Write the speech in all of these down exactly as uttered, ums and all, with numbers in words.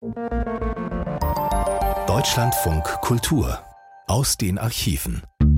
Deutschlandfunk Kultur aus den Archiven.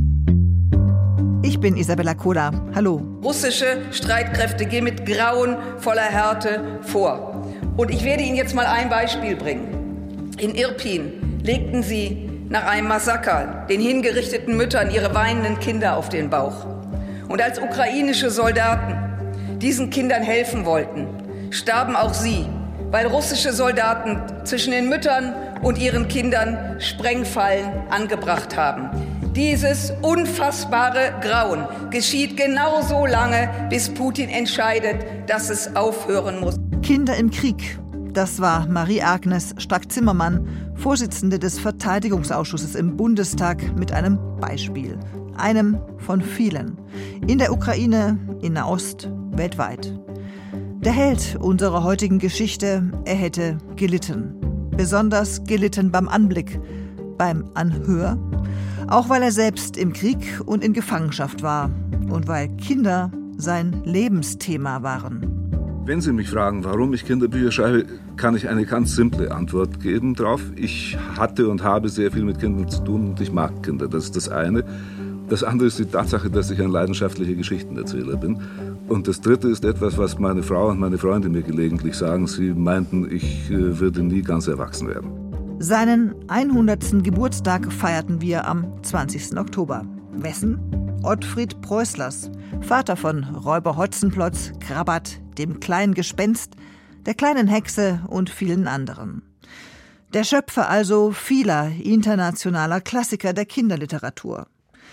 Ich bin Isabella Koda. Hallo. Russische Streitkräfte gehen mit Grauen voller Härte vor. Und ich werde Ihnen jetzt mal ein Beispiel bringen. In Irpin legten sie nach einem Massaker den hingerichteten Müttern ihre weinenden Kinder auf den Bauch. Und als ukrainische Soldaten diesen Kindern helfen wollten, starben auch sie, weil russische Soldaten zwischen den Müttern und ihren Kindern Sprengfallen angebracht haben. Dieses unfassbare Grauen geschieht genau so lange, bis Putin entscheidet, dass es aufhören muss. Kinder im Krieg. Das war Marie-Agnes Strack-Zimmermann, Vorsitzende des Verteidigungsausschusses im Bundestag, mit einem Beispiel. Einem von vielen. In der Ukraine, in Nahost, weltweit. Der Held unserer heutigen Geschichte, er hätte gelitten. Besonders gelitten beim Anblick, beim Anhör. Auch weil er selbst im Krieg und in Gefangenschaft war und weil Kinder sein Lebensthema waren. Wenn Sie mich fragen, warum ich Kinderbücher schreibe, kann ich eine ganz simple Antwort geben drauf. Ich hatte und habe sehr viel mit Kindern zu tun und ich mag Kinder, das ist das eine. Das andere ist die Tatsache, dass ich ein leidenschaftlicher Geschichtenerzähler bin. Und das dritte ist etwas, was meine Frau und meine Freunde mir gelegentlich sagen. Sie meinten, ich äh, würde nie ganz erwachsen werden. Seinen hundertsten Geburtstag feierten wir am zwanzigsten Oktober. Wessen? Ottfried Preußlers, Vater von Räuber Hotzenplotz, Krabat, dem kleinen Gespenst, der kleinen Hexe und vielen anderen. Der Schöpfer also vieler internationaler Klassiker der Kinderliteratur.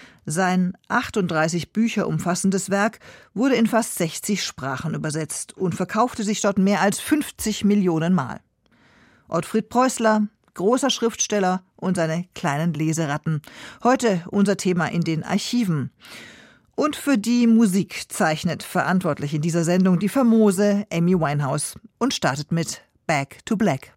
Sein achtunddreißig Bücher umfassendes Werk wurde in fast sechzig Sprachen übersetzt und verkaufte sich dort mehr als fünfzig Millionen Mal. Ottfried Preußler, großer Schriftsteller und seine kleinen Leseratten. Heute unser Thema in den Archiven. Und für die Musik zeichnet verantwortlich in dieser Sendung die famose Amy Winehouse und startet mit Back to Black.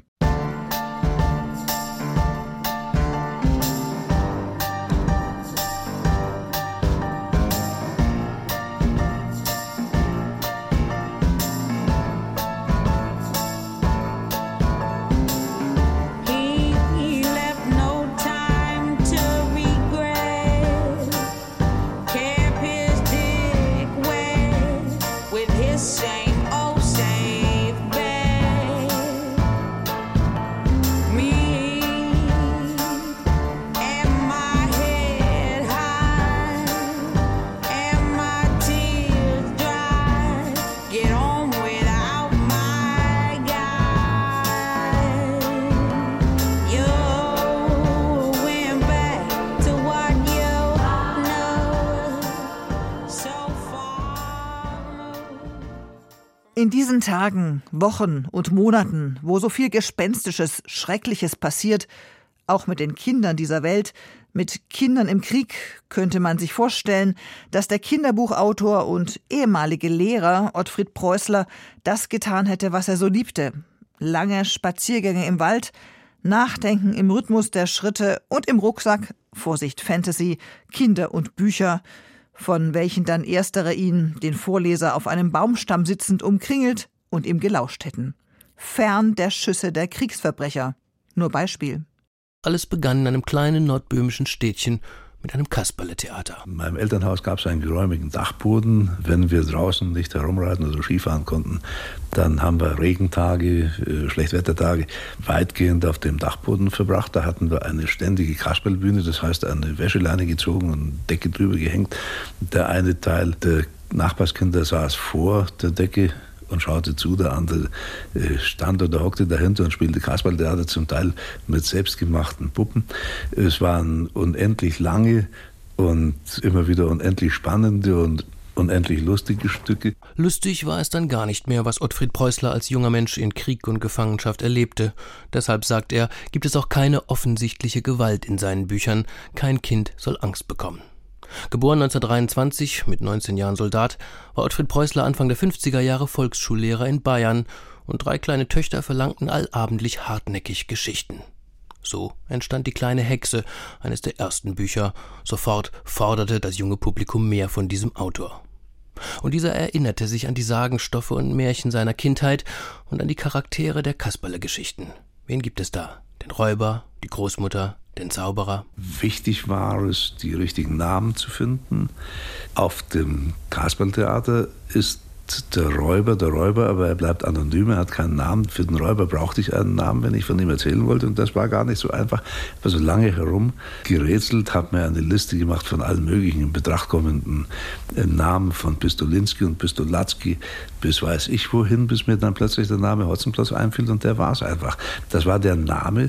In diesen Tagen, Wochen und Monaten, wo so viel Gespenstisches, Schreckliches passiert, auch mit den Kindern dieser Welt, mit Kindern im Krieg, könnte man sich vorstellen, dass der Kinderbuchautor und ehemalige Lehrer Ottfried Preußler das getan hätte, was er so liebte. Lange Spaziergänge im Wald, Nachdenken im Rhythmus der Schritte und im Rucksack, Vorsicht Fantasy, Kinder und Bücher, von welchen dann erstere ihn, den Vorleser, auf einem Baumstamm sitzend umkringelt und ihm gelauscht hätten. Fern der Schüsse der Kriegsverbrecher. Nur Beispiel. Alles begann in einem kleinen nordböhmischen Städtchen mit einem Kasperletheater. In meinem Elternhaus gab es einen geräumigen Dachboden. Wenn wir draußen nicht herumreiten oder Skifahren konnten, dann haben wir Regentage, äh, Schlechtwettertage weitgehend auf dem Dachboden verbracht. Da hatten wir eine ständige Kasperlbühne, das heißt eine Wäscheleine gezogen und Decke drüber gehängt. Der eine Teil der Nachbarskinder saß vor der Decke und schaute zu, der andere stand oder hockte dahinter und spielte Kasperltheater, zum Teil mit selbstgemachten Puppen. Es waren unendlich lange und immer wieder unendlich spannende und unendlich lustige Stücke. Lustig war es dann gar nicht mehr, was Ottfried Preußler als junger Mensch in Krieg und Gefangenschaft erlebte. Deshalb, sagt er, gibt es auch keine offensichtliche Gewalt in seinen Büchern. Kein Kind soll Angst bekommen. Geboren neunzehnhundertdreiundzwanzig, mit neunzehn Jahren Soldat, war Ottfried Preußler Anfang der fünfziger Jahre Volksschullehrer in Bayern und drei kleine Töchter verlangten allabendlich hartnäckig Geschichten. So entstand die kleine Hexe, eines der ersten Bücher. Sofort forderte das junge Publikum mehr von diesem Autor. Und dieser erinnerte sich an die Sagenstoffe und Märchen seiner Kindheit und an die Charaktere der Kasperle-Geschichten. Wen gibt es da? Den Räuber, die Großmutter, den Zauberer? Wichtig war es, die richtigen Namen zu finden. Auf dem Kasperltheater ist der Räuber der Räuber, aber er bleibt anonym, er hat keinen Namen. Für den Räuber brauchte ich einen Namen, wenn ich von ihm erzählen wollte, und das war gar nicht so einfach. Ich habe so lange herum gerätselt, habe mir eine Liste gemacht von allen möglichen in Betracht kommenden Namen, von Pistolinski und Pistolatzki bis weiß ich wohin, bis mir dann plötzlich der Name Hotzenplotz einfiel, und der war es einfach. Das war der Name,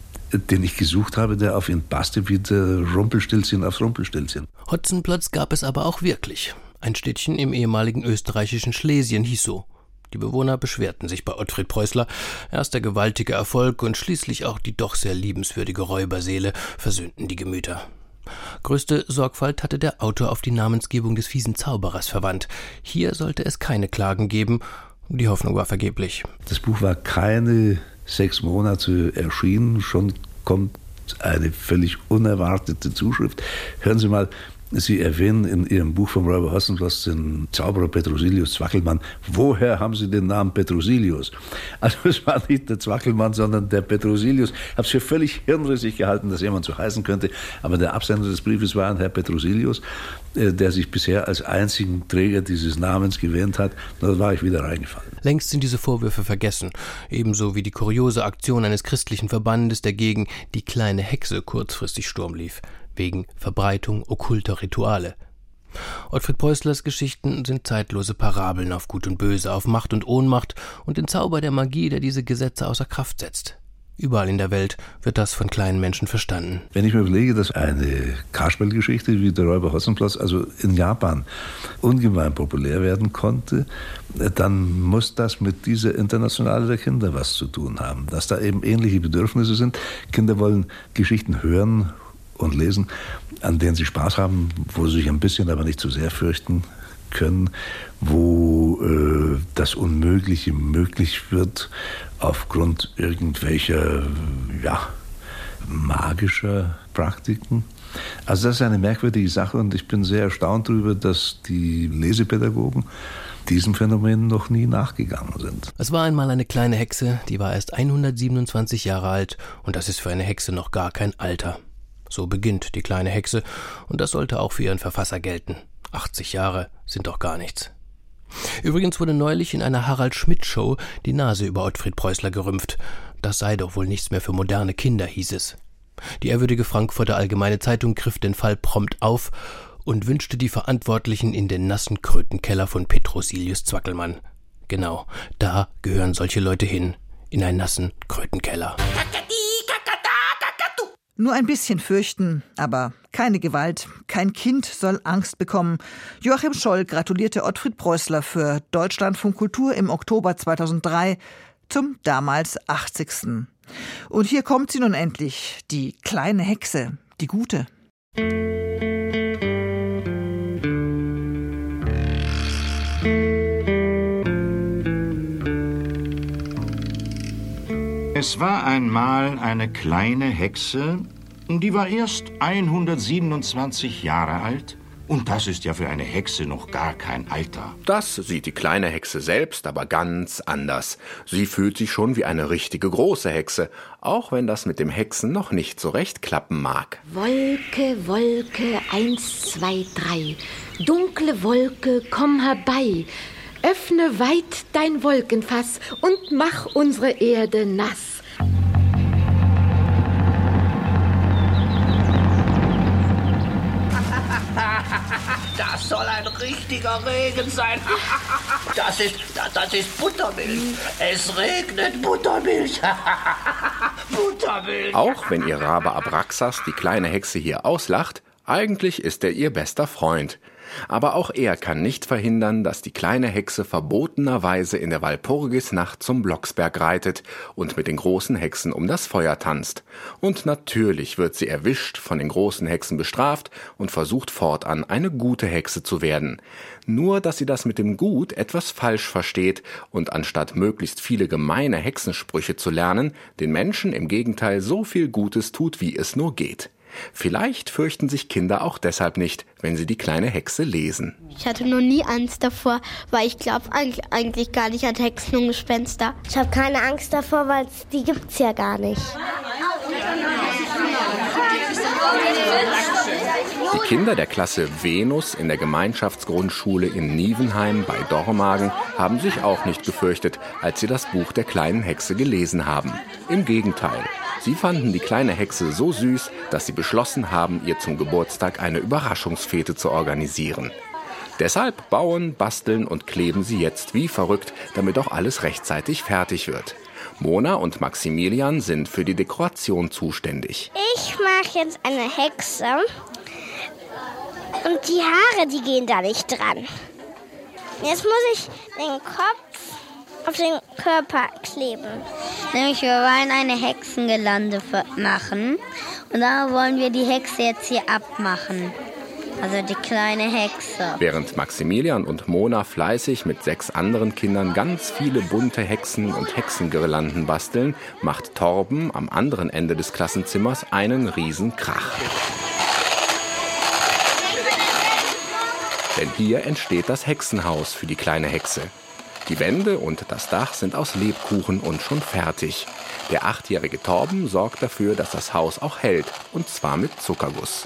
den ich gesucht habe, der auf ihn passte, wie der Rumpelstilzchen aufs Rumpelstilzchen. Hotzenplotz gab es aber auch wirklich. Ein Städtchen im ehemaligen österreichischen Schlesien hieß so. Die Bewohner beschwerten sich bei Ottfried Preußler. Erst der gewaltige Erfolg und schließlich auch die doch sehr liebenswürdige Räuberseele versöhnten die Gemüter. Größte Sorgfalt hatte der Autor auf die Namensgebung des fiesen Zauberers verwandt. Hier sollte es keine Klagen geben. Die Hoffnung war vergeblich. Das Buch war keine sechs Monate erschienen. Schon kommt eine völlig unerwartete Zuschrift. Hören Sie mal, Sie erwähnen in Ihrem Buch vom Räuber Hotzenplotz den Zauberer Petrosilius Zwackelmann. Woher haben Sie den Namen Petrosilius? Also es war nicht der Zwackelmann, sondern der Petrosilius. Ich habe es für völlig hirnrissig gehalten, dass jemand so heißen könnte. Aber der Absender des Briefes war ein Herr Petrosilius, der sich bisher als einzigen Träger dieses Namens gewähnt hat. Da war ich wieder reingefallen. Längst sind diese Vorwürfe vergessen. Ebenso wie die kuriose Aktion eines christlichen Verbandes, der gegen die kleine Hexe kurzfristig Sturm lief. Wegen Verbreitung okkulter Rituale. Ottfried Preußlers Geschichten sind zeitlose Parabeln auf Gut und Böse, auf Macht und Ohnmacht und den Zauber der Magie, der diese Gesetze außer Kraft setzt. Überall in der Welt wird das von kleinen Menschen verstanden. Wenn ich mir überlege, dass eine Kasperlgeschichte wie der Räuber Hotzenplotz also in Japan ungemein populär werden konnte, dann muss das mit dieser Internationale der Kinder was zu tun haben. Dass da eben ähnliche Bedürfnisse sind. Kinder wollen Geschichten hören und lesen, an denen sie Spaß haben, wo sie sich ein bisschen, aber nicht zu sehr fürchten können, wo äh, das Unmögliche möglich wird aufgrund irgendwelcher ja, magischer Praktiken. Also das ist eine merkwürdige Sache, und ich bin sehr erstaunt darüber, dass die Lesepädagogen diesem Phänomen noch nie nachgegangen sind. Es war einmal eine kleine Hexe, die war erst hundertsiebenundzwanzig Jahre alt, und das ist für eine Hexe noch gar kein Alter. So beginnt die kleine Hexe, und das sollte auch für ihren Verfasser gelten. achtzig Jahre sind doch gar nichts. Übrigens wurde neulich in einer Harald-Schmidt-Show die Nase über Ottfried Preußler gerümpft. Das sei doch wohl nichts mehr für moderne Kinder, hieß es. Die ehrwürdige Frankfurter Allgemeine Zeitung griff den Fall prompt auf und wünschte die Verantwortlichen in den nassen Krötenkeller von Petrosilius Zwackelmann. Genau, da gehören solche Leute hin, in einen nassen Krötenkeller. Nur ein bisschen fürchten, aber keine Gewalt. Kein Kind soll Angst bekommen. Joachim Scholl gratulierte Ottfried Preußler für Deutschlandfunk Kultur im Oktober zweitausenddrei zum damals achtzigsten Und hier kommt sie nun endlich, die kleine Hexe, die gute. Es war einmal eine kleine Hexe, die war erst hundertsiebenundzwanzig Jahre alt. Und das ist ja für eine Hexe noch gar kein Alter. Das sieht die kleine Hexe selbst aber ganz anders. Sie fühlt sich schon wie eine richtige große Hexe, auch wenn das mit dem Hexen noch nicht so recht klappen mag. Wolke, Wolke, eins, zwei, drei. Dunkle Wolke, komm herbei. Öffne weit dein Wolkenfass und mach unsere Erde nass. Das soll ein richtiger Regen sein. Das ist, das ist Buttermilch. Es regnet Buttermilch. Buttermilch. Auch wenn ihr Rabe Abraxas die kleine Hexe hier auslacht, eigentlich ist er ihr bester Freund. Aber auch er kann nicht verhindern, dass die kleine Hexe verbotenerweise in der Walpurgisnacht zum Blocksberg reitet und mit den großen Hexen um das Feuer tanzt. Und natürlich wird sie erwischt, von den großen Hexen bestraft und versucht fortan eine gute Hexe zu werden. Nur, dass sie das mit dem Gut etwas falsch versteht und anstatt möglichst viele gemeine Hexensprüche zu lernen, den Menschen im Gegenteil so viel Gutes tut, wie es nur geht. Vielleicht fürchten sich Kinder auch deshalb nicht, wenn sie die kleine Hexe lesen. Ich hatte noch nie Angst davor, weil ich glaube eigentlich gar nicht an Hexen und Gespenster. Ich habe keine Angst davor, weil die gibt's ja gar nicht. Die Kinder der Klasse Venus in der Gemeinschaftsgrundschule in Nievenheim bei Dormagen haben sich auch nicht gefürchtet, als sie das Buch der kleinen Hexe gelesen haben. Im Gegenteil, sie fanden die kleine Hexe so süß, dass sie beschlossen haben, ihr zum Geburtstag eine Überraschungsfete zu organisieren. Deshalb bauen, basteln und kleben sie jetzt wie verrückt, damit auch alles rechtzeitig fertig wird. Mona und Maximilian sind für die Dekoration zuständig. Ich mache jetzt eine Hexe und die Haare, die gehen da nicht dran. Jetzt muss ich den Kopf auf den Körper kleben. Nämlich wir wollen eine Hexengelande machen und da wollen wir die Hexe jetzt hier abmachen. Also die kleine Hexe. Während Maximilian und Mona fleißig mit sechs anderen Kindern ganz viele bunte Hexen und Hexengirlanden basteln, macht Torben am anderen Ende des Klassenzimmers einen riesen Krach. Denn hier entsteht das Hexenhaus für die kleine Hexe. Die Wände und das Dach sind aus Lebkuchen und schon fertig. Der achtjährige Torben sorgt dafür, dass das Haus auch hält, und zwar mit Zuckerguss.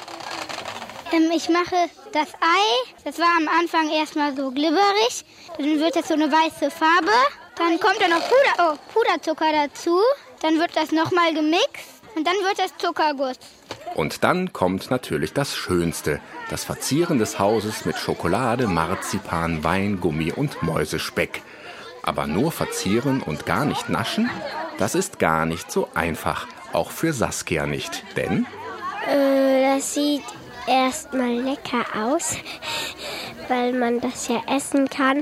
Ich mache das Ei, das war am Anfang erstmal so glibberig, dann wird das so eine weiße Farbe, dann kommt da noch Puder, oh, Puderzucker dazu, dann wird das nochmal gemixt und dann wird das Zuckerguss. Und dann kommt natürlich das Schönste, das Verzieren des Hauses mit Schokolade, Marzipan, Weingummi und Mäusespeck. Aber nur verzieren und gar nicht naschen, das ist gar nicht so einfach, auch für Saskia nicht, denn... Äh, das sieht erstmal lecker aus, weil man das ja essen kann.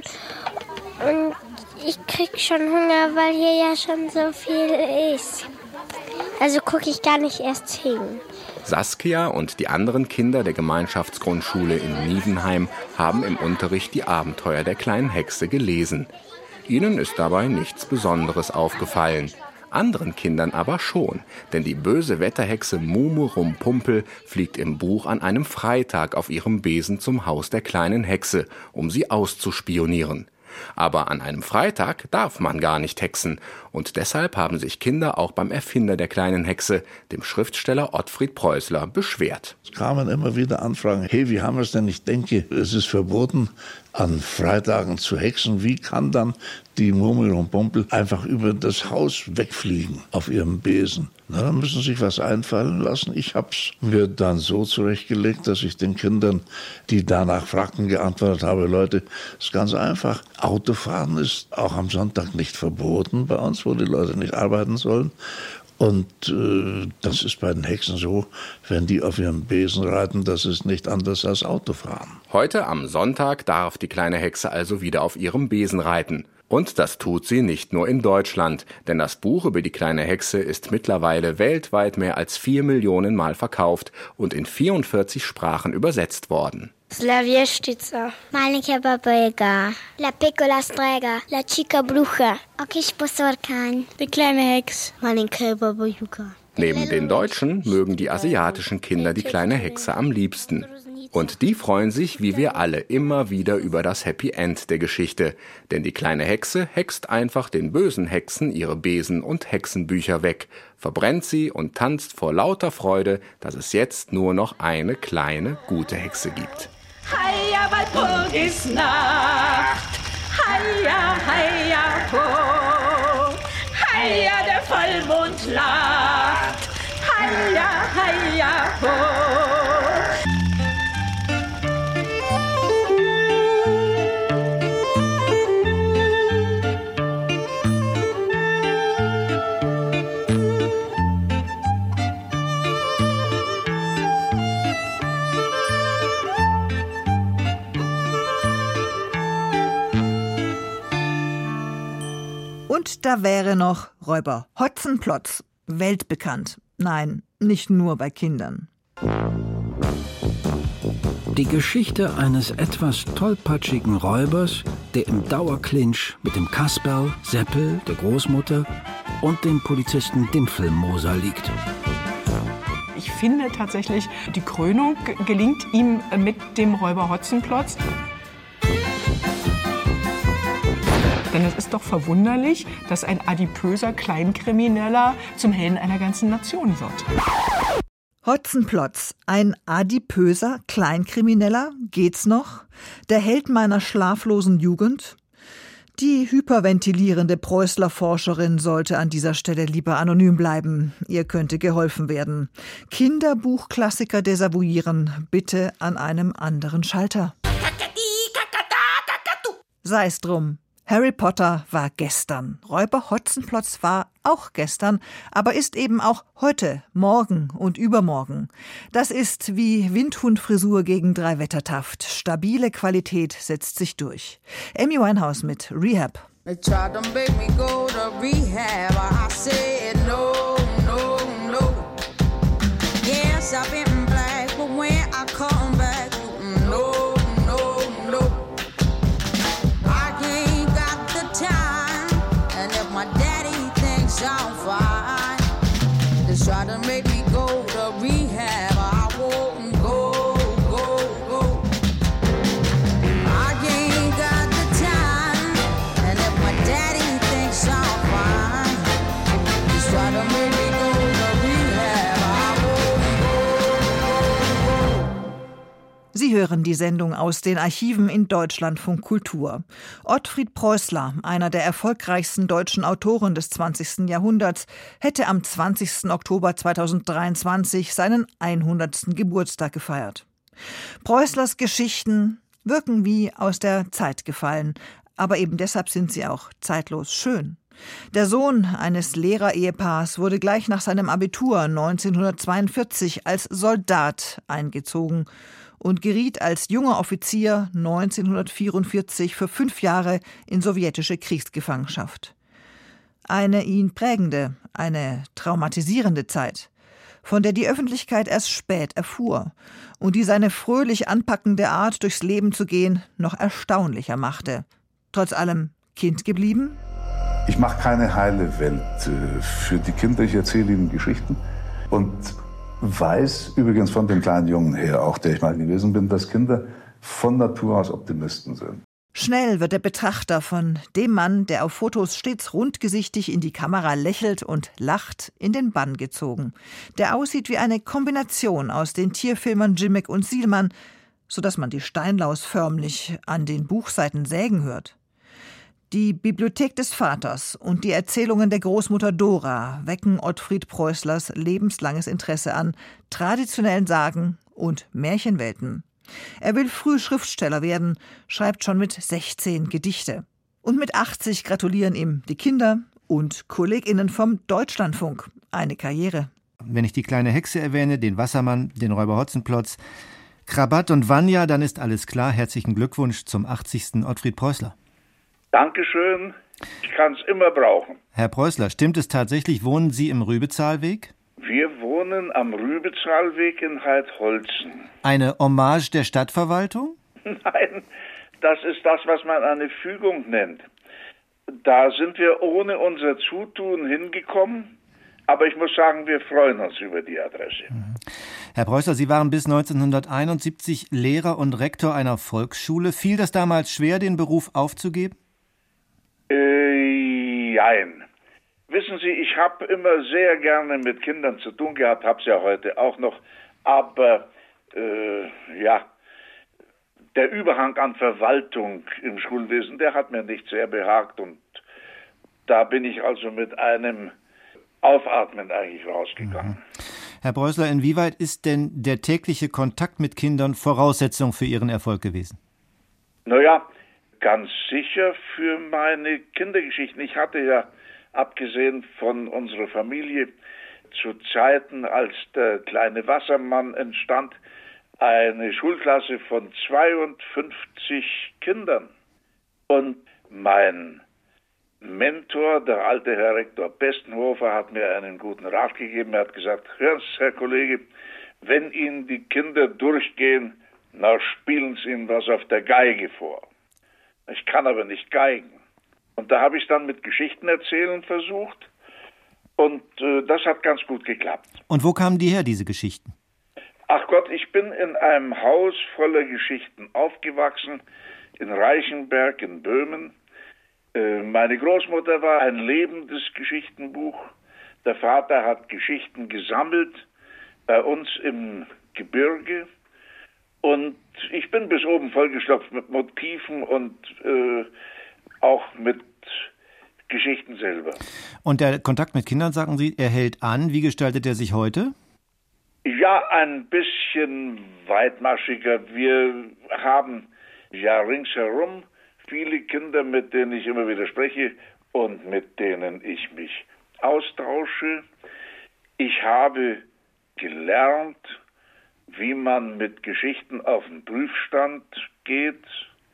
Und ich krieg schon Hunger, weil hier ja schon so viel ist. Also gucke ich gar nicht erst hin. Saskia und die anderen Kinder der Gemeinschaftsgrundschule in Nievenheim haben im Unterricht die Abenteuer der kleinen Hexe gelesen. Ihnen ist dabei nichts Besonderes aufgefallen. Anderen Kindern aber schon, denn die böse Wetterhexe Mumu Rumpumpel fliegt im Buch an einem Freitag auf ihrem Besen zum Haus der kleinen Hexe, um sie auszuspionieren. Aber an einem Freitag darf man gar nicht hexen, und deshalb haben sich Kinder auch beim Erfinder der kleinen Hexe, dem Schriftsteller Ottfried Preußler, beschwert. Es kamen immer wieder Anfragen, hey, wie haben wir es denn? Ich denke, es ist verboten, an Freitagen zu hexen. Wie kann dann die Mumu Rumpumpel einfach über das Haus wegfliegen auf ihrem Besen? Na, dann müssen sie sich was einfallen lassen. Ich habe es mir dann so zurechtgelegt, dass ich den Kindern, die danach fragten, geantwortet habe, Leute, es ist ganz einfach. Autofahren ist auch am Sonntag nicht verboten bei uns, wo die Leute nicht arbeiten sollen. Und äh, das ist bei den Hexen so, wenn die auf ihrem Besen reiten, das ist nicht anders als Autofahren. Heute am Sonntag darf die kleine Hexe also wieder auf ihrem Besen reiten. Und das tut sie nicht nur in Deutschland, denn das Buch über die kleine Hexe ist mittlerweile weltweit mehr als vier Millionen Mal verkauft und in vierundvierzig Sprachen übersetzt worden. Slavieštica, Malinka Babejka, La Piccola Strega, La Chica Bruja, Okiš Posorkan, Die kleine Hex, Malinka Babejka. Neben den Deutschen mögen die asiatischen Kinder die kleine Hexe am liebsten. Und die freuen sich, wie wir alle, immer wieder über das Happy End der Geschichte. Denn die kleine Hexe hext einfach den bösen Hexen ihre Besen und Hexenbücher weg, verbrennt sie und tanzt vor lauter Freude, dass es jetzt nur noch eine kleine, gute Hexe gibt. Heia, Walpurgisnacht, heia, heia, ho, heia, der Vollmond lacht, heia, heia, ho. Und da wäre noch Räuber Hotzenplotz, weltbekannt. Nein, nicht nur bei Kindern. Die Geschichte eines etwas tollpatschigen Räubers, der im Dauerclinch mit dem Kasperl, Seppel, der Großmutter und dem Polizisten Dinfelmoser liegt. ich finde tatsächlich, die Krönung gelingt ihm mit dem Räuber Hotzenplotz. Denn es ist doch verwunderlich, dass ein adipöser Kleinkrimineller zum Helden einer ganzen Nation wird. Hotzenplotz, ein adipöser Kleinkrimineller, geht's noch? Der Held meiner schlaflosen Jugend? Die hyperventilierende Preußler Forscherin sollte an dieser Stelle lieber anonym bleiben. Ihr könnte geholfen werden. Kinderbuchklassiker desavouieren, bitte an einem anderen Schalter. Sei's drum. Harry Potter war gestern. Räuber Hotzenplotz war auch gestern, aber ist eben auch heute, morgen und übermorgen. Das ist wie Windhundfrisur gegen Drei-Wettertaft. Stabile Qualität setzt sich durch. Amy Winehouse mit Rehab. They tried to make me go to rehab. I said no, no, no. Yes, I've been black, but when I come back, no, no, no. I ain't got the time, and if my daddy thinks I'm fine, they try to make me go to rehab. I won't go, go, go. I ain't got the time, and if my daddy thinks I'm fine, they try to make me go to rehab. I won't go, go, go. Sie hören die Sendung aus den Archiven in Deutschlandfunk Kultur. Ottfried Preußler, einer der erfolgreichsten deutschen Autoren des zwanzigsten Jahrhunderts, hätte am zwanzigsten Oktober zweitausenddreiundzwanzig seinen hundertsten Geburtstag gefeiert. Preußlers Geschichten wirken wie aus der Zeit gefallen, aber eben deshalb sind sie auch zeitlos schön. Der Sohn eines Lehrerehepaars wurde gleich nach seinem Abitur neunzehnhundertzweiundvierzig als Soldat eingezogen und geriet als junger Offizier neunzehnhundertvierundvierzig für fünf Jahre in sowjetische Kriegsgefangenschaft. Eine ihn prägende, eine traumatisierende Zeit, von der die Öffentlichkeit erst spät erfuhr und die seine fröhlich anpackende Art, durchs Leben zu gehen, noch erstaunlicher machte. Trotz allem Kind geblieben? Ich mache keine heile Welt für die Kinder, ich erzähle ihnen Geschichten und weiß übrigens von dem kleinen Jungen her, auch der ich mal gewesen bin, dass Kinder von Natur aus Optimisten sind. Schnell wird der Betrachter von dem Mann, der auf Fotos stets rundgesichtig in die Kamera lächelt und lacht, in den Bann gezogen. Der aussieht wie eine Kombination aus den Tierfilmern Jimmick und Sielmann, sodass man die Steinlaus förmlich an den Buchseiten sägen hört. Die Bibliothek des Vaters und die Erzählungen der Großmutter Dora wecken Ottfried Preußlers lebenslanges Interesse an traditionellen Sagen und Märchenwelten. Er will früh Schriftsteller werden, schreibt schon mit sechzehn Gedichte. Und mit achtzig gratulieren ihm die Kinder und KollegInnen vom Deutschlandfunk. Eine Karriere. Wenn ich die kleine Hexe erwähne, den Wassermann, den Räuber Hotzenplotz, Krabat und Vanya, dann ist alles klar. Herzlichen Glückwunsch zum achtzigsten Ottfried Preußler. Dankeschön, ich kann es immer brauchen. Herr Preußler, stimmt es tatsächlich, wohnen Sie im Rübezahlweg? Wir wohnen am Rübezahlweg in Heidholzen. Eine Hommage der Stadtverwaltung? Nein, das ist das, was man eine Fügung nennt. Da sind wir ohne unser Zutun hingekommen, aber ich muss sagen, wir freuen uns über die Adresse. Mhm. Herr Preußler, Sie waren bis neunzehnhunderteinundsiebzig Lehrer und Rektor einer Volksschule. Fiel das damals schwer, den Beruf aufzugeben? Äh, jein. Wissen Sie, ich habe immer sehr gerne mit Kindern zu tun gehabt, habe es ja heute auch noch, aber äh, ja, der Überhang an Verwaltung im Schulwesen, der hat mir nicht sehr behagt und da bin ich also mit einem Aufatmen eigentlich rausgegangen. Herr Preußler, inwieweit ist denn der tägliche Kontakt mit Kindern Voraussetzung für Ihren Erfolg gewesen? Naja, ganz sicher für meine Kindergeschichten. Ich hatte ja, abgesehen von unserer Familie, zu Zeiten, als der kleine Wassermann entstand, eine Schulklasse von zweiundfünfzig Kindern. Und mein Mentor, der alte Herr Rektor Bestenhofer, hat mir einen guten Rat gegeben. Er hat gesagt, hören Sie, Herr Kollege, wenn Ihnen die Kinder durchgehen, na spielen Sie ihnen was auf der Geige vor. Ich kann aber nicht geigen. Und da habe ich dann mit Geschichten erzählen versucht. Und äh, das hat ganz gut geklappt. Und wo kamen die her, diese Geschichten? Ach Gott, ich bin in einem Haus voller Geschichten aufgewachsen, in Reichenberg in Böhmen. Äh, meine Großmutter war ein lebendes Geschichtenbuch. Der Vater hat Geschichten gesammelt bei uns im Gebirge. Und ich bin bis oben vollgestopft mit Motiven und äh, auch mit Geschichten selber. Und der Kontakt mit Kindern, sagen Sie, er hält an. Wie gestaltet er sich heute? Ja, ein bisschen weitmaschiger. Wir haben ja ringsherum viele Kinder, mit denen ich immer wieder spreche und mit denen ich mich austausche. Ich habe gelernt, wie man mit Geschichten auf den Prüfstand geht,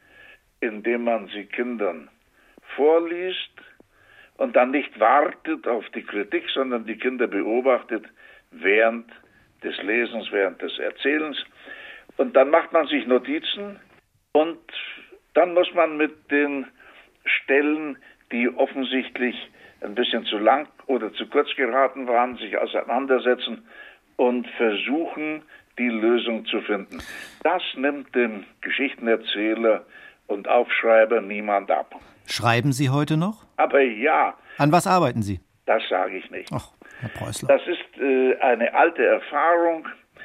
indem man sie Kindern vorliest und dann nicht wartet auf die Kritik, sondern die Kinder beobachtet während des Lesens, während des Erzählens. Und dann macht man sich Notizen und dann muss man mit den Stellen, die offensichtlich ein bisschen zu lang oder zu kurz geraten waren, sich auseinandersetzen und versuchen, die Lösung zu finden. Das nimmt dem Geschichtenerzähler und Aufschreiber niemand ab. Schreiben Sie heute noch? Aber ja. An was arbeiten Sie? Das sage ich nicht. Ach, Herr Preußler. Das ist äh, eine alte Erfahrung.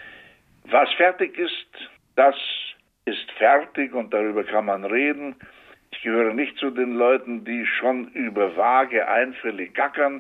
Was fertig ist, das ist fertig und darüber kann man reden. Ich gehöre nicht zu den Leuten, die schon über vage Einfälle gackern.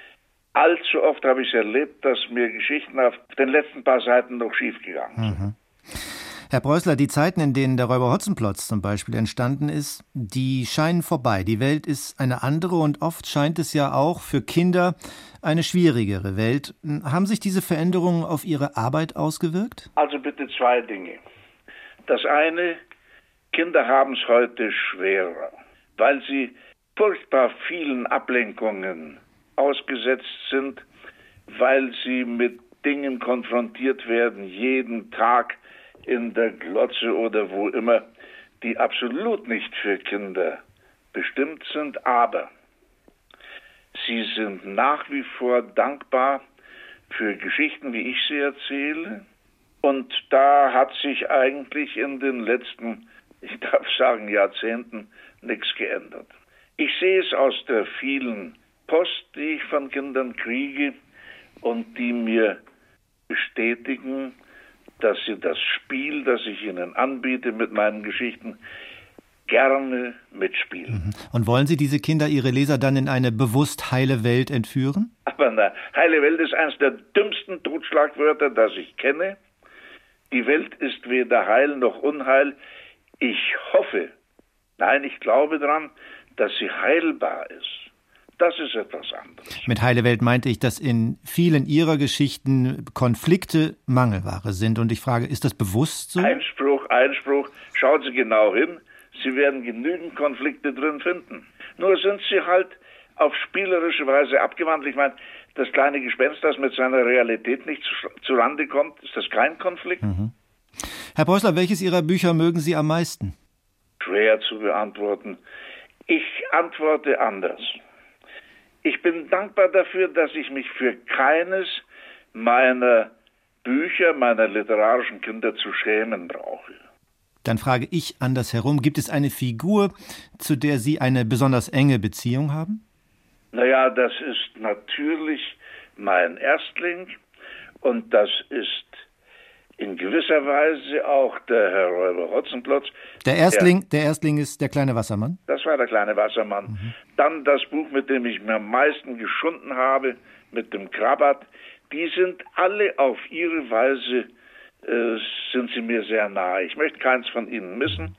Allzu oft habe ich es erlebt, dass mir Geschichten auf den letzten paar Seiten noch schiefgegangen sind. Mhm. Herr Preußler, die Zeiten, in denen der Räuber Hotzenplotz zum Beispiel entstanden ist, die scheinen vorbei. Die Welt ist eine andere und oft scheint es ja auch für Kinder eine schwierigere Welt. Haben sich diese Veränderungen auf Ihre Arbeit ausgewirkt? Also bitte zwei Dinge. Das eine, Kinder haben es heute schwerer, weil sie furchtbar vielen Ablenkungen ausgesetzt sind, weil sie mit Dingen konfrontiert werden, jeden Tag in der Glotze oder wo immer, die absolut nicht für Kinder bestimmt sind, aber sie sind nach wie vor dankbar für Geschichten, wie ich sie erzähle. Und da hat sich eigentlich in den letzten, ich darf sagen, Jahrzehnten nichts geändert. Ich sehe es aus der vielen Post, die ich von Kindern kriege und die mir bestätigen, dass sie das Spiel, das ich ihnen anbiete mit meinen Geschichten, gerne mitspielen. Und wollen Sie diese Kinder, Ihre Leser, dann in eine bewusst heile Welt entführen? Aber eine heile Welt ist eines der dümmsten Totschlagwörter, das ich kenne. Die Welt ist weder heil noch unheil. Ich hoffe, nein, ich glaube daran, dass sie heilbar ist. Das ist etwas anderes. Mit heile Welt meinte ich, dass in vielen Ihrer Geschichten Konflikte Mangelware sind. Und ich frage, ist das bewusst so? Einspruch, Einspruch. Schauen Sie genau hin. Sie werden genügend Konflikte drin finden. Nur sind sie halt auf spielerische Weise abgewandelt. Ich meine, das kleine Gespenst, das mit seiner Realität nicht zurande kommt, ist das kein Konflikt? Mhm. Herr Preußler, welches Ihrer Bücher mögen Sie am meisten? Schwer zu beantworten. Ich antworte anders. Ich bin dankbar dafür, dass ich mich für keines meiner Bücher, meiner literarischen Kinder zu schämen brauche. Dann frage ich andersherum, gibt es eine Figur, zu der Sie eine besonders enge Beziehung haben? Naja, das ist natürlich mein Erstling und das ist in gewisser Weise auch der Herr Räuber Hotzenplotz. Der Erstling, der, der Erstling ist der kleine Wassermann? Das war der kleine Wassermann. Mhm. Dann das Buch, mit dem ich mir am meisten geschunden habe, mit dem Krabat. Die sind alle auf ihre Weise, äh, sind sie mir sehr nahe. Ich möchte keins von ihnen missen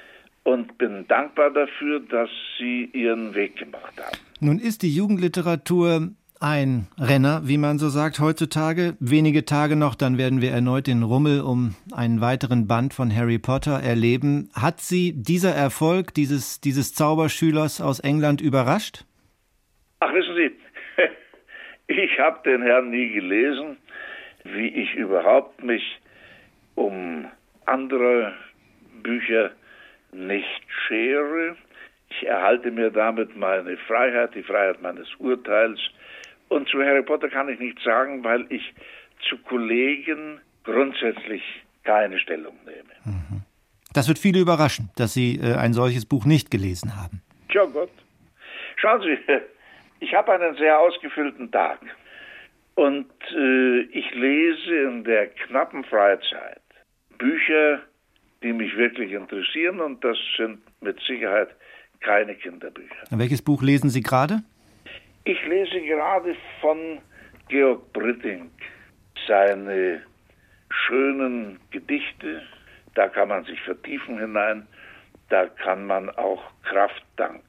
und bin dankbar dafür, dass sie ihren Weg gemacht haben. Nun ist die Jugendliteratur ein Renner, wie man so sagt heutzutage. Wenige Tage noch, dann werden wir erneut den Rummel um einen weiteren Band von Harry Potter erleben. Hat Sie dieser Erfolg dieses, dieses Zauberschülers aus England überrascht? Ach, wissen Sie, ich habe den Herrn nie gelesen, wie ich überhaupt mich um andere Bücher nicht schere. Ich erhalte mir damit meine Freiheit, die Freiheit meines Urteils Und zu Harry Potter kann ich nichts sagen, weil ich zu Kollegen grundsätzlich keine Stellung nehme. Das wird viele überraschen, dass Sie äh, ein solches Buch nicht gelesen haben. Tja Gott. Schauen Sie, ich habe einen sehr ausgefüllten Tag. Und äh, ich lese in der knappen Freizeit Bücher, die mich wirklich interessieren. Und das sind mit Sicherheit keine Kinderbücher. Welches Buch lesen Sie gerade? Ich lese gerade von Georg Britting seine schönen Gedichte. Da kann man sich vertiefen hinein. Da kann man auch Kraft danken.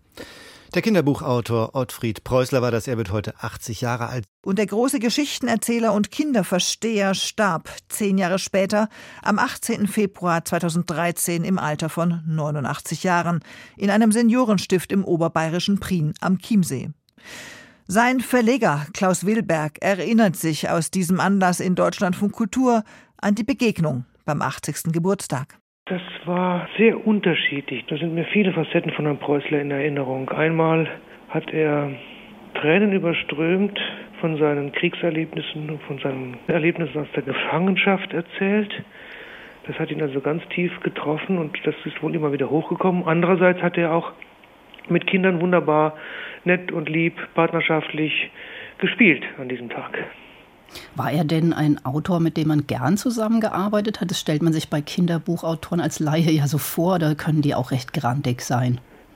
Der Kinderbuchautor Ottfried Preußler war das. Er wird heute achtzig Jahre alt. Und der große Geschichtenerzähler und Kinderversteher starb zehn Jahre später, am achtzehnten Februar zweitausenddreizehn im Alter von neunundachtzig Jahren, in einem Seniorenstift im oberbayerischen Prien am Chiemsee. Sein Verleger Klaus Wilberg erinnert sich aus diesem Anlass in Deutschlandfunk Kultur an die Begegnung beim achtzigsten Geburtstag. Das war sehr unterschiedlich. Da sind mir viele Facetten von Herrn Preußler in Erinnerung. Einmal hat er Tränen überströmt von seinen Kriegserlebnissen, von seinen Erlebnissen aus der Gefangenschaft erzählt. Das hat ihn also ganz tief getroffen und das ist wohl immer wieder hochgekommen. Andererseits hat er auch mit Kindern wunderbar, nett und lieb, partnerschaftlich gespielt an diesem Tag. War er denn ein Autor, mit dem man gern zusammengearbeitet hat? Das stellt man sich bei Kinderbuchautoren als Laie ja so vor, da können die auch recht grandig sein.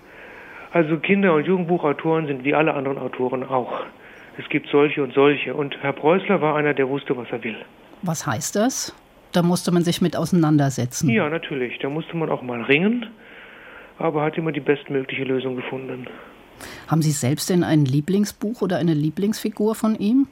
Also Kinder- und Jugendbuchautoren sind wie alle anderen Autoren auch. Es gibt solche und solche. Und Herr Preußler war einer, der wusste, was er will. Was heißt das? Da musste man sich mit auseinandersetzen. Ja, natürlich. Da musste man auch mal ringen, aber hat immer die bestmögliche Lösung gefunden. Haben Sie selbst denn ein Lieblingsbuch oder eine Lieblingsfigur von ihm?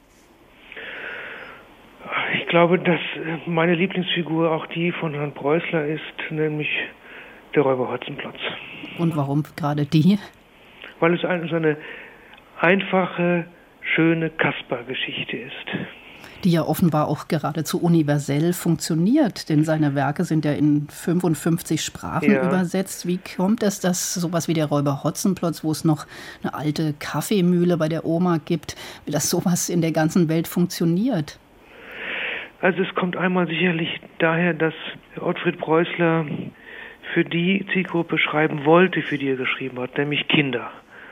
Ich glaube, dass meine Lieblingsfigur auch die von Herrn Preußler ist, nämlich der Räuber Hotzenplotz. Und warum gerade die? Weil es eine, so eine einfache, schöne Kasper-Geschichte ist. Die ja offenbar auch geradezu universell funktioniert, denn seine Werke sind ja in fünfundfünfzig Sprachen ja. übersetzt. Wie kommt es, dass sowas wie der Räuber Hotzenplotz, wo es noch eine alte Kaffeemühle bei der Oma gibt, dass sowas in der ganzen Welt funktioniert? Also es kommt einmal sicherlich daher, dass Ottfried Preußler für die Zielgruppe schreiben wollte, für die er geschrieben hat, nämlich Kinder.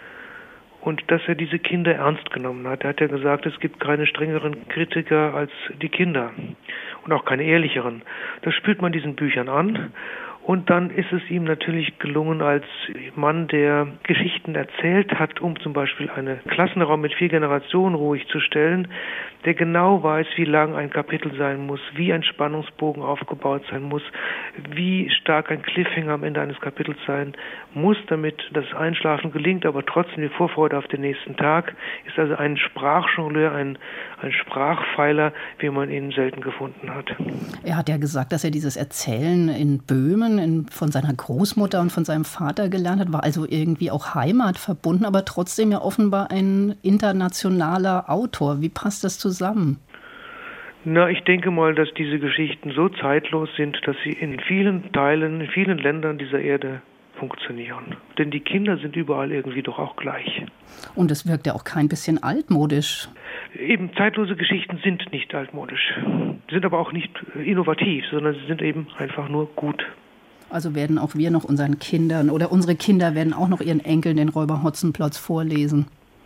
Und dass er diese Kinder ernst genommen hat. Er hat ja gesagt, es gibt keine strengeren Kritiker als die Kinder und auch keine ehrlicheren. Das spürt man diesen Büchern an. Und dann ist es ihm natürlich gelungen, als Mann, der Geschichten erzählt hat, um zum Beispiel einen Klassenraum mit vier Generationen ruhig zu stellen, der genau weiß, wie lang ein Kapitel sein muss, wie ein Spannungsbogen aufgebaut sein muss, wie stark ein Cliffhanger am Ende eines Kapitels sein muss, damit das Einschlafen gelingt, aber trotzdem die Vorfreude auf den nächsten Tag. Ist also ein Sprachjongleur, ein, ein Sprachpfeiler, wie man ihn selten gefunden hat. Er hat ja gesagt, dass er dieses Erzählen in Böhmen in, von seiner Großmutter und von seinem Vater gelernt hat, war also irgendwie auch heimatverbunden, aber trotzdem ja offenbar ein internationaler Autor. Wie passt das zusammen? Na, ich denke mal, dass diese Geschichten so zeitlos sind, dass sie in vielen Teilen, in vielen Ländern dieser Erde funktionieren. Denn die Kinder sind überall irgendwie doch auch gleich. Und es wirkt ja auch kein bisschen altmodisch. Eben, zeitlose Geschichten sind nicht altmodisch, sind aber auch nicht innovativ, sondern sie sind eben einfach nur gut. Also werden auch wir noch unseren Kindern oder unsere Kinder werden auch noch ihren Enkeln den Räuber Hotzenplotz vorlesen.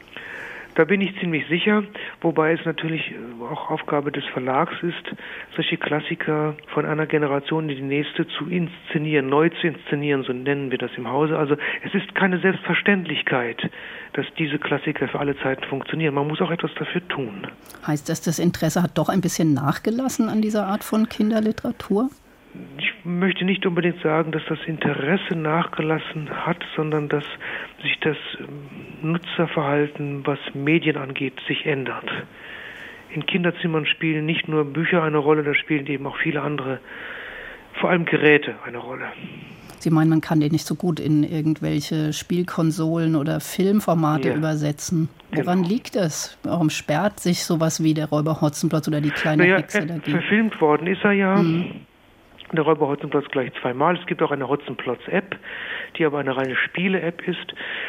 Da bin ich ziemlich sicher, wobei es natürlich auch Aufgabe des Verlags ist, solche Klassiker von einer Generation in die nächste zu inszenieren, neu zu inszenieren, so nennen wir das im Hause. Also es ist keine Selbstverständlichkeit, dass diese Klassiker für alle Zeiten funktionieren. Man muss auch etwas dafür tun. Heißt das, das Interesse hat doch ein bisschen nachgelassen an dieser Art von Kinderliteratur? Ich möchte nicht unbedingt sagen, dass das Interesse nachgelassen hat, sondern dass sich das Nutzerverhalten, was Medien angeht, sich ändert. In Kinderzimmern spielen nicht nur Bücher eine Rolle, da spielen eben auch viele andere, vor allem Geräte, eine Rolle. Sie meinen, man kann den nicht so gut in irgendwelche Spielkonsolen oder Filmformate ja. übersetzen. Woran genau. liegt das? Warum sperrt sich sowas wie der Räuber Hotzenplotz oder die kleine naja, Hexe dagegen? Verfilmt worden ist er ja. Mhm. Der Räuber Hotzenplotz gleich zweimal. Es gibt auch eine Hotzenplotz-App, die aber eine reine Spiele-App ist.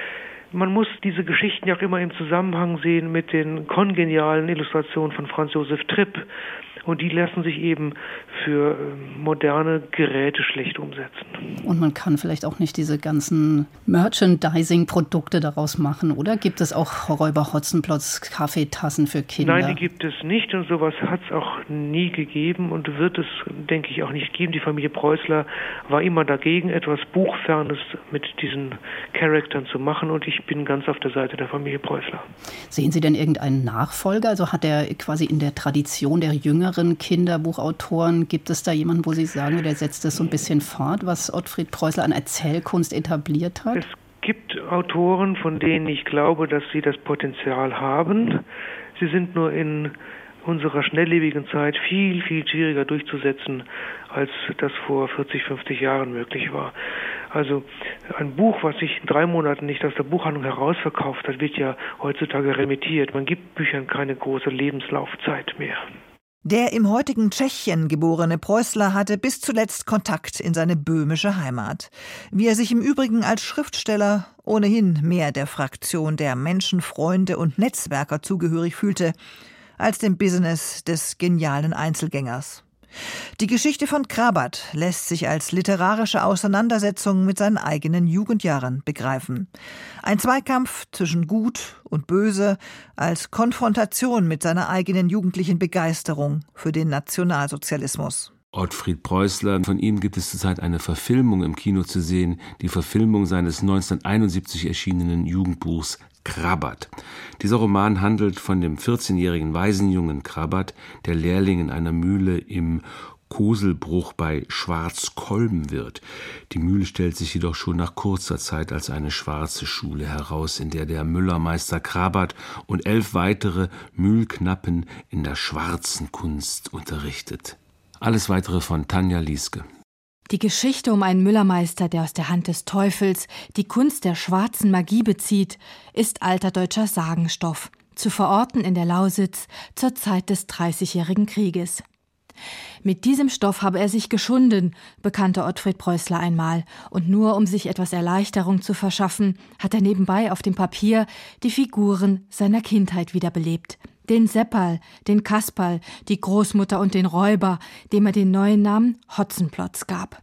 Man muss diese Geschichten ja auch immer im Zusammenhang sehen mit den kongenialen Illustrationen von Franz Josef Tripp. Und die lassen sich eben für moderne Geräte schlecht umsetzen. Und man kann vielleicht auch nicht diese ganzen Merchandising-Produkte daraus machen, oder? Gibt es auch Räuber Hotzenplotz Kaffeetassen für Kinder? Nein, die gibt es nicht und sowas hat es auch nie gegeben und wird es, denke ich, auch nicht geben. Die Familie Preußler war immer dagegen, etwas Buchfernes mit diesen Charaktern zu machen und ich bin ganz auf der Seite der Familie Preußler. Sehen Sie denn irgendeinen Nachfolger? Also hat er quasi in der Tradition der jüngeren Kinderbuchautoren, gibt es da jemanden, wo Sie sagen, der setzt das so ein bisschen fort, was Ottfried Preußler an Erzählkunst etabliert hat? Es gibt Autoren, von denen ich glaube, dass sie das Potenzial haben. Sie sind nur in unserer schnelllebigen Zeit viel, viel schwieriger durchzusetzen, als das vor vierzig, fünfzig Jahren möglich war. Also ein Buch, was sich in drei Monaten nicht aus der Buchhandlung herausverkauft hat, wird ja heutzutage remittiert. Man gibt Büchern keine große Lebenslaufzeit mehr. Der im heutigen Tschechien geborene Preußler hatte bis zuletzt Kontakt in seine böhmische Heimat. Wie er sich im Übrigen als Schriftsteller ohnehin mehr der Fraktion der Menschenfreunde und Netzwerker zugehörig fühlte, als dem Business des genialen Einzelgängers. Die Geschichte von Krabat lässt sich als literarische Auseinandersetzung mit seinen eigenen Jugendjahren begreifen. Ein Zweikampf zwischen Gut und Böse als Konfrontation mit seiner eigenen jugendlichen Begeisterung für den Nationalsozialismus. Ottfried Preußler, von ihm gibt es zurzeit eine Verfilmung im Kino zu sehen, die Verfilmung seines neunzehnhunderteinundsiebzig erschienenen Jugendbuchs Krabat. Dieser Roman handelt von dem vierzehnjährigen Waisenjungen Krabat, der Lehrling in einer Mühle im Koselbruch bei Schwarzkolben wird. Die Mühle stellt sich jedoch schon nach kurzer Zeit als eine schwarze Schule heraus, in der der Müllermeister Krabat und elf weitere Mühlknappen in der schwarzen Kunst unterrichtet. Alles Weitere von Tanja Lieske. Die Geschichte um einen Müllermeister, der aus der Hand des Teufels die Kunst der schwarzen Magie bezieht, ist alter deutscher Sagenstoff, zu verorten in der Lausitz zur Zeit des Dreißigjährigen Krieges. Mit diesem Stoff habe er sich geschunden, bekannte Ottfried Preußler einmal, und nur um sich etwas Erleichterung zu verschaffen, hat er nebenbei auf dem Papier die Figuren seiner Kindheit wiederbelebt. Den Sepperl, den Kasperl, die Großmutter und den Räuber, dem er den neuen Namen Hotzenplotz gab.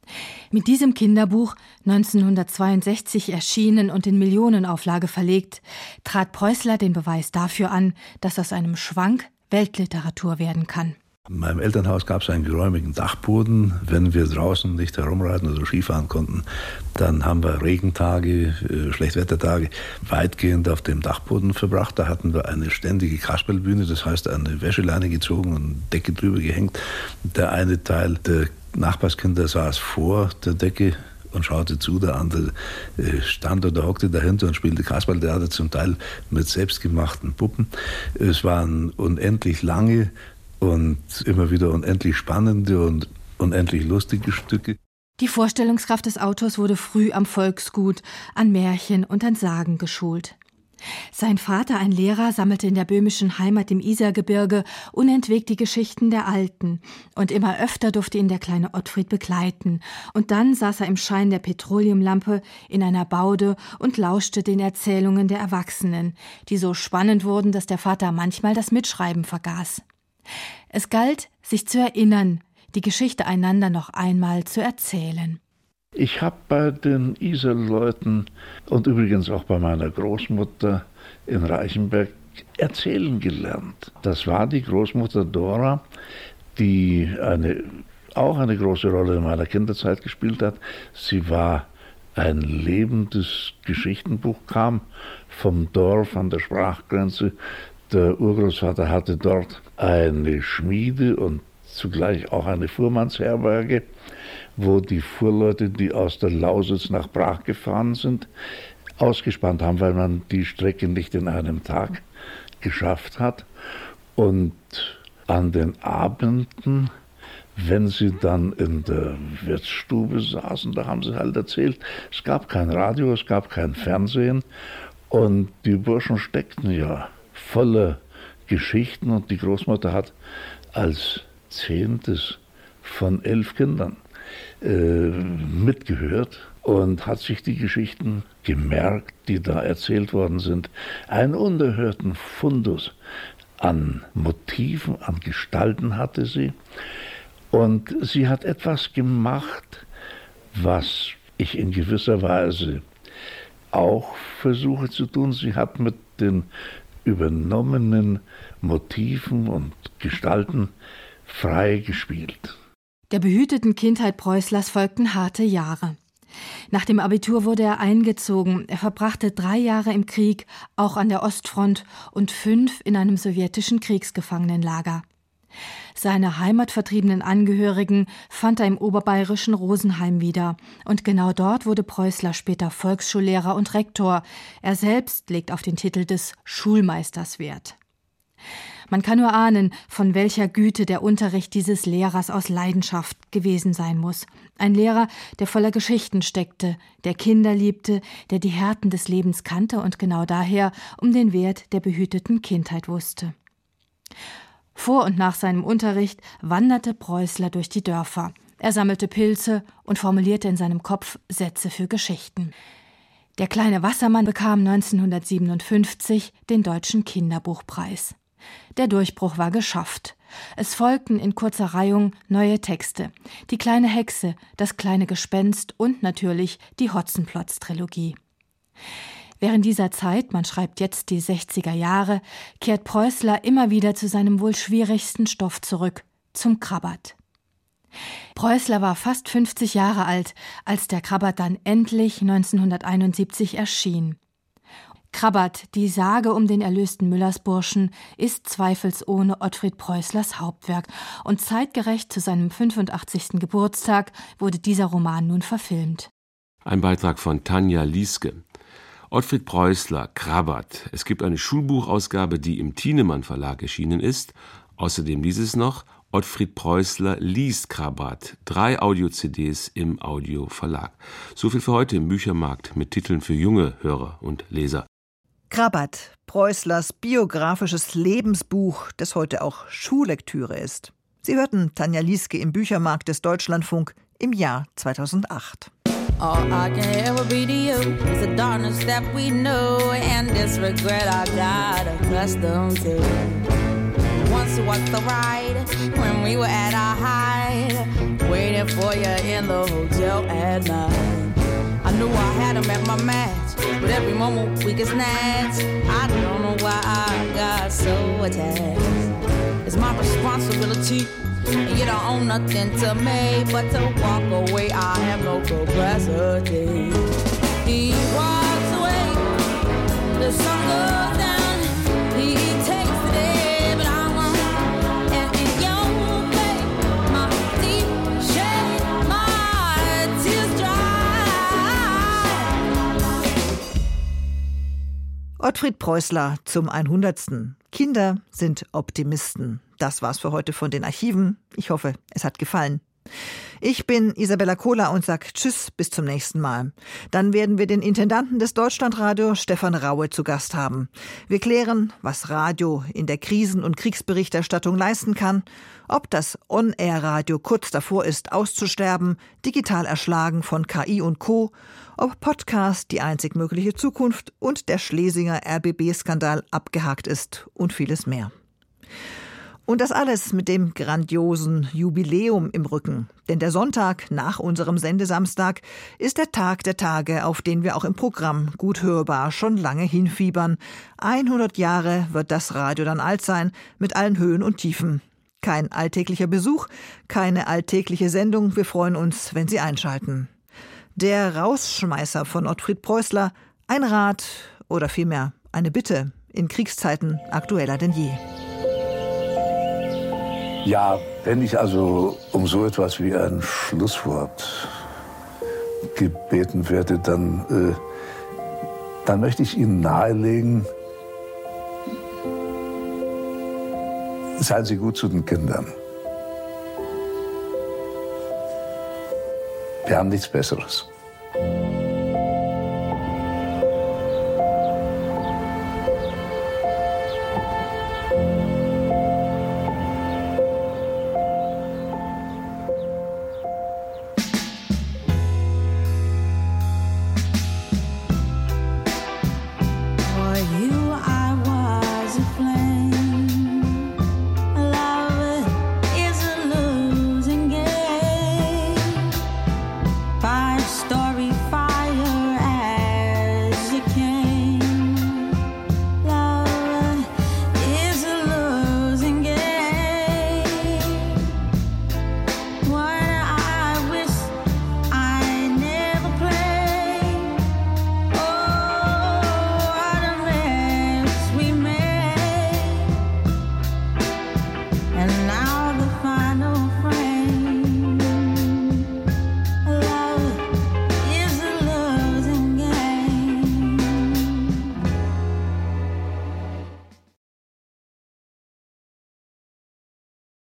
Mit diesem Kinderbuch, neunzehnhundertzweiundsechzig erschienen und in Millionenauflage verlegt, trat Preußler den Beweis dafür an, dass aus einem Schwank Weltliteratur werden kann. In meinem Elternhaus gab es einen geräumigen Dachboden. Wenn wir draußen nicht herumreiten oder Skifahren konnten, dann haben wir Regentage, äh, Schlechtwettertage weitgehend auf dem Dachboden verbracht. Da hatten wir eine ständige Kasperlbühne, das heißt eine Wäscheleine gezogen und eine Decke drüber gehängt. Der eine Teil der Nachbarskinder saß vor der Decke und schaute zu, der andere äh, stand oder hockte dahinter und spielte Kasperltheater, zum Teil mit selbstgemachten Puppen. Es waren unendlich lange und immer wieder unendlich spannende und unendlich lustige Stücke. Die Vorstellungskraft des Autors wurde früh am Volksgut, an Märchen und an Sagen geschult. Sein Vater, ein Lehrer, sammelte in der böhmischen Heimat im Isergebirge unentwegt die Geschichten der Alten. Und immer öfter durfte ihn der kleine Ottfried begleiten. Und dann saß er im Schein der Petroleumlampe in einer Baude und lauschte den Erzählungen der Erwachsenen, die so spannend wurden, dass der Vater manchmal das Mitschreiben vergaß. Es galt, sich zu erinnern, die Geschichte einander noch einmal zu erzählen. Ich habe bei den Iserleuten und übrigens auch bei meiner Großmutter in Reichenberg erzählen gelernt. Das war die Großmutter Dora, die eine, auch eine große Rolle in meiner Kinderzeit gespielt hat. Sie war ein lebendes Geschichtenbuch, kam vom Dorf an der Sprachgrenze. Der Urgroßvater hatte dort eine Schmiede und zugleich auch eine Fuhrmannsherberge, wo die Fuhrleute, die aus der Lausitz nach Prag gefahren sind, ausgespannt haben, weil man die Strecke nicht in einem Tag geschafft hat. Und an den Abenden, wenn sie dann in der Wirtsstube saßen, da haben sie halt erzählt, es gab kein Radio, es gab kein Fernsehen und die Burschen steckten ja voller Geschichten und die Großmutter hat als Zehntes von elf Kindern äh, mitgehört und hat sich die Geschichten gemerkt, die da erzählt worden sind. Einen unerhörten Fundus an Motiven, an Gestalten hatte sie. Und sie hat etwas gemacht, was ich in gewisser Weise auch versuche zu tun. Sie hat mit den übernommenen Motiven und Gestalten frei gespielt. Der behüteten Kindheit Preußlers folgten harte Jahre. Nach dem Abitur wurde er eingezogen. Er verbrachte drei Jahre im Krieg, auch an der Ostfront, und fünf in einem sowjetischen Kriegsgefangenenlager. Seine heimatvertriebenen Angehörigen fand er im oberbayerischen Rosenheim wieder. Und genau dort wurde Preußler später Volksschullehrer und Rektor. Er selbst legt auf den Titel des Schulmeisters Wert. Man kann nur ahnen, von welcher Güte der Unterricht dieses Lehrers aus Leidenschaft gewesen sein muss. Ein Lehrer, der voller Geschichten steckte, der Kinder liebte, der die Härten des Lebens kannte und genau daher um den Wert der behüteten Kindheit wusste. Vor und nach seinem Unterricht wanderte Preußler durch die Dörfer. Er sammelte Pilze und formulierte in seinem Kopf Sätze für Geschichten. Der kleine Wassermann bekam neunzehnhundertsiebenundfünfzig den Deutschen Kinderbuchpreis. Der Durchbruch war geschafft. Es folgten in kurzer Reihung neue Texte. Die kleine Hexe, das kleine Gespenst und natürlich die Hotzenplotz-Trilogie. Während dieser Zeit, man schreibt jetzt die sechziger Jahre, kehrt Preußler immer wieder zu seinem wohl schwierigsten Stoff zurück, zum Krabbert. Preußler war fast fünfzig Jahre alt, als der Krabbert dann endlich neunzehnhunderteinundsiebzig erschien. Krabbert, die Sage um den erlösten Müllersburschen, ist zweifelsohne Ottfried Preußlers Hauptwerk und zeitgerecht zu seinem fünfundachtzigsten Geburtstag wurde dieser Roman nun verfilmt. Ein Beitrag von Tanja Lieske. Ottfried Preußler, Krabbert. Es gibt eine Schulbuchausgabe, die im Thienemann Verlag erschienen ist. Außerdem dieses noch, Ottfried Preußler liest Krabbert. Drei Audio-C Ds im Audio-Verlag. So viel für heute im Büchermarkt mit Titeln für junge Hörer und Leser. Krabbert, Preußlers biografisches Lebensbuch, das heute auch Schullektüre ist. Sie hörten Tanja Lieske im Büchermarkt des Deutschlandfunk im Jahr zweitausendacht. All I can ever be to you is the darkness that we know and this regret I got accustomed to. Once was the ride when we were at our height, waiting for you in the hotel at night. I knew I had him at my match, but every moment we get snatched. I don't know why I got so attached. It's my responsibility, and you don't own nothing to me but to walk away. I have no capacity. He walks away, the sun goes down, he takes the day, but I won't. And in your way, my deep shade, my tears dry. Ottfried Preußler zum hundertsten Kinder sind Optimisten. Das war's für heute von den Archiven. Ich hoffe, es hat gefallen. Ich bin Isabella Kohler und sag Tschüss, bis zum nächsten Mal. Dann werden wir den Intendanten des Deutschlandradio, Stefan Raue, zu Gast haben. Wir klären, was Radio in der Krisen- und Kriegsberichterstattung leisten kann, ob das On-Air-Radio kurz davor ist, auszusterben, digital erschlagen von K I und Co., ob Podcast die einzig mögliche Zukunft und der Schlesinger R B B-Skandal abgehakt ist und vieles mehr. Und das alles mit dem grandiosen Jubiläum im Rücken. Denn der Sonntag nach unserem Sendesamstag ist der Tag der Tage, auf den wir auch im Programm gut hörbar schon lange hinfiebern. hundert Jahre wird das Radio dann alt sein, mit allen Höhen und Tiefen. Kein alltäglicher Besuch, keine alltägliche Sendung. Wir freuen uns, wenn Sie einschalten. Der Rausschmeißer von Ottfried Preußler, ein Rat oder vielmehr eine Bitte, in Kriegszeiten aktueller denn je. Ja, wenn ich also um so etwas wie ein Schlusswort gebeten werde, dann, äh, dann möchte ich Ihnen nahelegen, seien Sie gut zu den Kindern. Wir haben nichts Besseres.